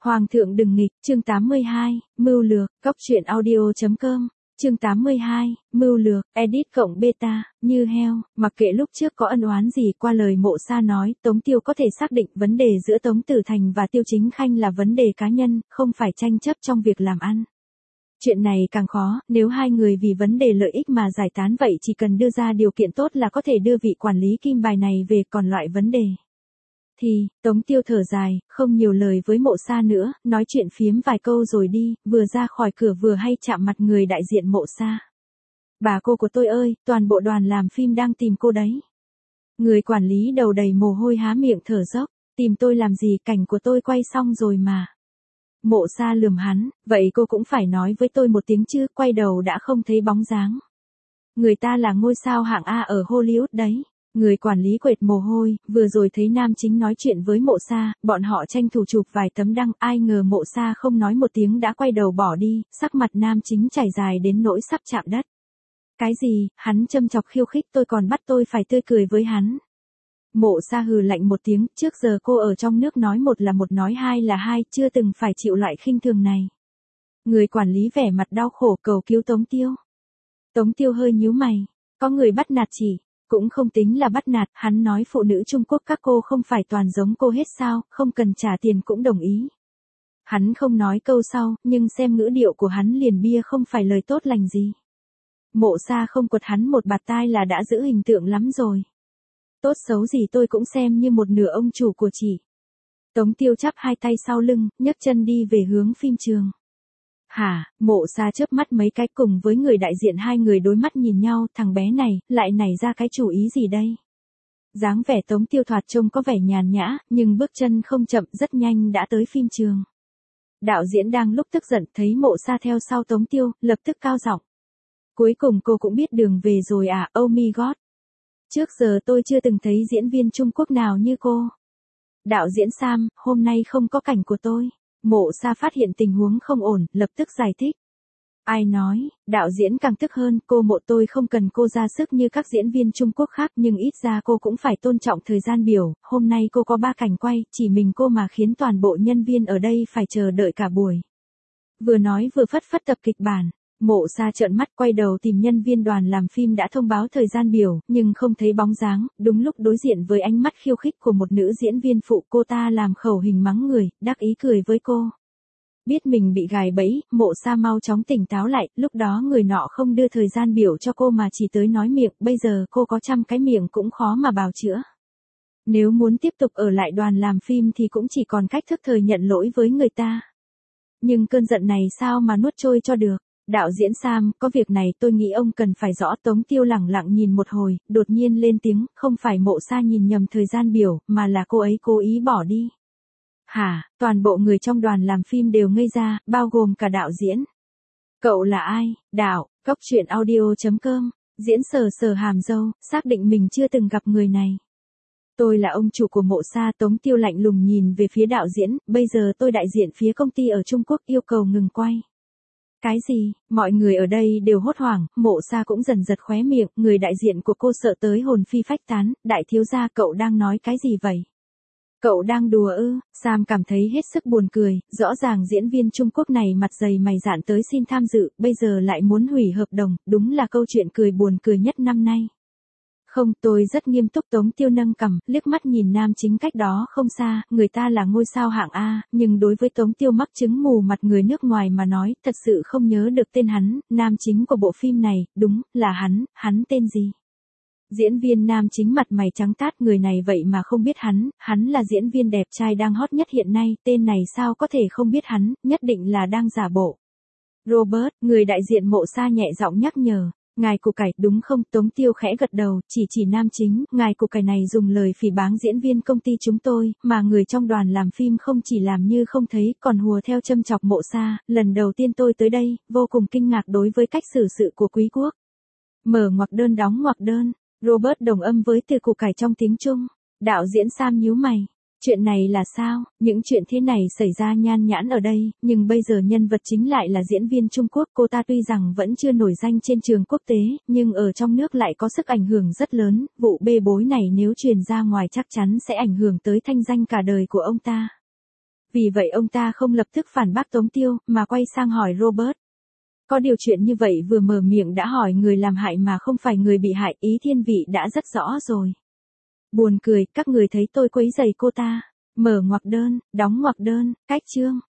Hoàng thượng đừng nghịch, chương 82, mưu lược, cóc truyện audio.com, chương 82, mưu lược, edit cộng beta, như heo, mặc kệ lúc trước có ân oán gì qua lời Mộ Sa nói, Tống Tiêu có thể xác định vấn đề giữa Tống Tử Thành và Tiêu Chính Khanh là vấn đề cá nhân, không phải tranh chấp trong việc làm ăn. Chuyện này càng khó, nếu hai người vì vấn đề lợi ích mà giải tán vậy chỉ cần đưa ra điều kiện tốt là có thể đưa vị quản lý kim bài này về, còn loại vấn đề thì, Tống Tiêu thở dài, không nhiều lời với Mộ Sa nữa, nói chuyện phiếm vài câu rồi đi, vừa ra khỏi cửa vừa hay chạm mặt người đại diện Mộ Sa. Bà cô của tôi ơi, toàn bộ đoàn làm phim đang tìm cô đấy. Người quản lý đầu đầy mồ hôi há miệng thở dốc, tìm tôi làm gì, cảnh của tôi quay xong rồi mà. Mộ Sa lườm hắn, vậy cô cũng phải nói với tôi một tiếng chứ, quay đầu đã không thấy bóng dáng. Người ta là ngôi sao hạng A ở Hollywood đấy. Người quản lý quệt mồ hôi, vừa rồi thấy nam chính nói chuyện với Mộ Sa, bọn họ tranh thủ chụp vài tấm đăng, ai ngờ Mộ Sa không nói một tiếng đã quay đầu bỏ đi, sắc mặt nam chính chảy dài đến nỗi sắp chạm đất. Cái gì, hắn châm chọc khiêu khích tôi còn bắt tôi phải tươi cười với hắn. Mộ Sa hừ lạnh một tiếng, trước giờ cô ở trong nước nói một là một nói hai là hai, chưa từng phải chịu loại khinh thường này. Người quản lý vẻ mặt đau khổ cầu cứu Tống Tiêu. Tống Tiêu hơi nhíu mày, có người bắt nạt chỉ. Cũng không tính là bắt nạt, hắn nói phụ nữ Trung Quốc các cô không phải toàn giống cô hết sao, không cần trả tiền cũng đồng ý. Hắn không nói câu sau, nhưng xem ngữ điệu của hắn liền bia không phải lời tốt lành gì. Mộ Sa không quật hắn một bạt tai là đã giữ hình tượng lắm rồi. Tốt xấu gì tôi cũng xem như một nửa ông chủ của chị. Tống Tiêu chắp hai tay sau lưng, nhấc chân đi về hướng phim trường. Hả, Mộ Sa chớp mắt mấy cái cùng với người đại diện, hai người đối mắt nhìn nhau, thằng bé này, lại nảy ra cái chủ ý gì đây? Dáng vẻ Tống Tiêu thoạt trông có vẻ nhàn nhã, nhưng bước chân không chậm rất nhanh đã tới phim trường. Đạo diễn đang lúc tức giận thấy Mộ Sa theo sau Tống Tiêu, lập tức cao giọng. Cuối cùng cô cũng biết đường về rồi à, oh my god. Trước giờ tôi chưa từng thấy diễn viên Trung Quốc nào như cô. Đạo diễn Sam, hôm nay không có cảnh của tôi. Mộ Sa phát hiện tình huống không ổn, lập tức giải thích. Ai nói, đạo diễn càng tức hơn, cô Mộ tôi không cần cô ra sức như các diễn viên Trung Quốc khác nhưng ít ra cô cũng phải tôn trọng thời gian biểu, hôm nay cô có 3 cảnh quay, chỉ mình cô mà khiến toàn bộ nhân viên ở đây phải chờ đợi cả buổi. Vừa nói vừa phất phất tập kịch bản. Mộ Sa trợn mắt quay đầu tìm nhân viên đoàn làm phim đã thông báo thời gian biểu, nhưng không thấy bóng dáng, đúng lúc đối diện với ánh mắt khiêu khích của một nữ diễn viên phụ, cô ta làm khẩu hình mắng người, đắc ý cười với cô. Biết mình bị gài bẫy, Mộ Sa mau chóng tỉnh táo lại, lúc đó người nọ không đưa thời gian biểu cho cô mà chỉ tới nói miệng, bây giờ cô có 100 cái miệng cũng khó mà bào chữa. Nếu muốn tiếp tục ở lại đoàn làm phim thì cũng chỉ còn cách thức thời nhận lỗi với người ta. Nhưng cơn giận này sao mà nuốt trôi cho được. Đạo diễn Sam, có việc này tôi nghĩ ông cần phải rõ. Tống Tiêu lẳng lặng nhìn một hồi, đột nhiên lên tiếng, không phải Mộ Sa nhìn nhầm thời gian biểu, mà là cô ấy cố ý bỏ đi. Hả, toàn bộ người trong đoàn làm phim đều ngây ra, bao gồm cả đạo diễn. Cậu là ai? Đạo, cóc truyện audio.com, diễn sờ sờ hàm râu, xác định mình chưa từng gặp người này. Tôi là ông chủ của Mộ Sa. Tống Tiêu lạnh lùng nhìn về phía đạo diễn, bây giờ tôi đại diện phía công ty ở Trung Quốc yêu cầu ngừng quay. Cái gì, mọi người ở đây đều hốt hoảng, Mộ Sa cũng dần giật khóe miệng, người đại diện của cô sợ tới hồn phi phách tán, đại thiếu gia cậu đang nói cái gì vậy? Cậu đang đùa ư? Sam cảm thấy hết sức buồn cười, rõ ràng diễn viên Trung Quốc này mặt dày mày dạn tới xin tham dự, bây giờ lại muốn hủy hợp đồng, đúng là câu chuyện cười buồn cười nhất năm nay. Không, tôi rất nghiêm túc. Tống Tiêu nâng cằm, liếc mắt nhìn nam chính cách đó không xa, người ta là ngôi sao hạng A, nhưng đối với Tống Tiêu mắc chứng mù mặt người nước ngoài mà nói, thật sự không nhớ được tên hắn, nam chính của bộ phim này, đúng, là hắn tên gì? Diễn viên nam chính mặt mày trắng tát, người này vậy mà không biết hắn là diễn viên đẹp trai đang hot nhất hiện nay, tên này sao có thể không biết hắn, nhất định là đang giả bộ. Robert, người đại diện Mộ Sa nhẹ giọng nhắc nhở. Ngài củ cải, đúng không? Tống Tiêu khẽ gật đầu, chỉ nam chính, ngài củ cải này dùng lời phỉ báng diễn viên công ty chúng tôi, mà người trong đoàn làm phim không chỉ làm như không thấy, còn hùa theo châm chọc Mộ Sa. Lần đầu tiên tôi tới đây, vô cùng kinh ngạc đối với cách xử sự của quý quốc. Mở ngoặc đơn đóng ngoặc đơn, Robert đồng âm với từ củ cải trong tiếng Trung. Đạo diễn Sam nhíu mày. Chuyện này là sao? Những chuyện thế này xảy ra nhan nhãn ở đây, nhưng bây giờ nhân vật chính lại là diễn viên Trung Quốc. Cô ta tuy rằng vẫn chưa nổi danh trên trường quốc tế, nhưng ở trong nước lại có sức ảnh hưởng rất lớn. Vụ bê bối này nếu truyền ra ngoài chắc chắn sẽ ảnh hưởng tới thanh danh cả đời của ông ta. Vì vậy ông ta không lập tức phản bác Tống Tiêu, mà quay sang hỏi Robert. Có điều chuyện như vậy vừa mở miệng đã hỏi người làm hại mà không phải người bị hại, ý thiên vị đã rất rõ rồi. Buồn cười, các người thấy tôi quấy rầy cô ta. Mở ngoặc đơn, đóng ngoặc đơn, cách chương.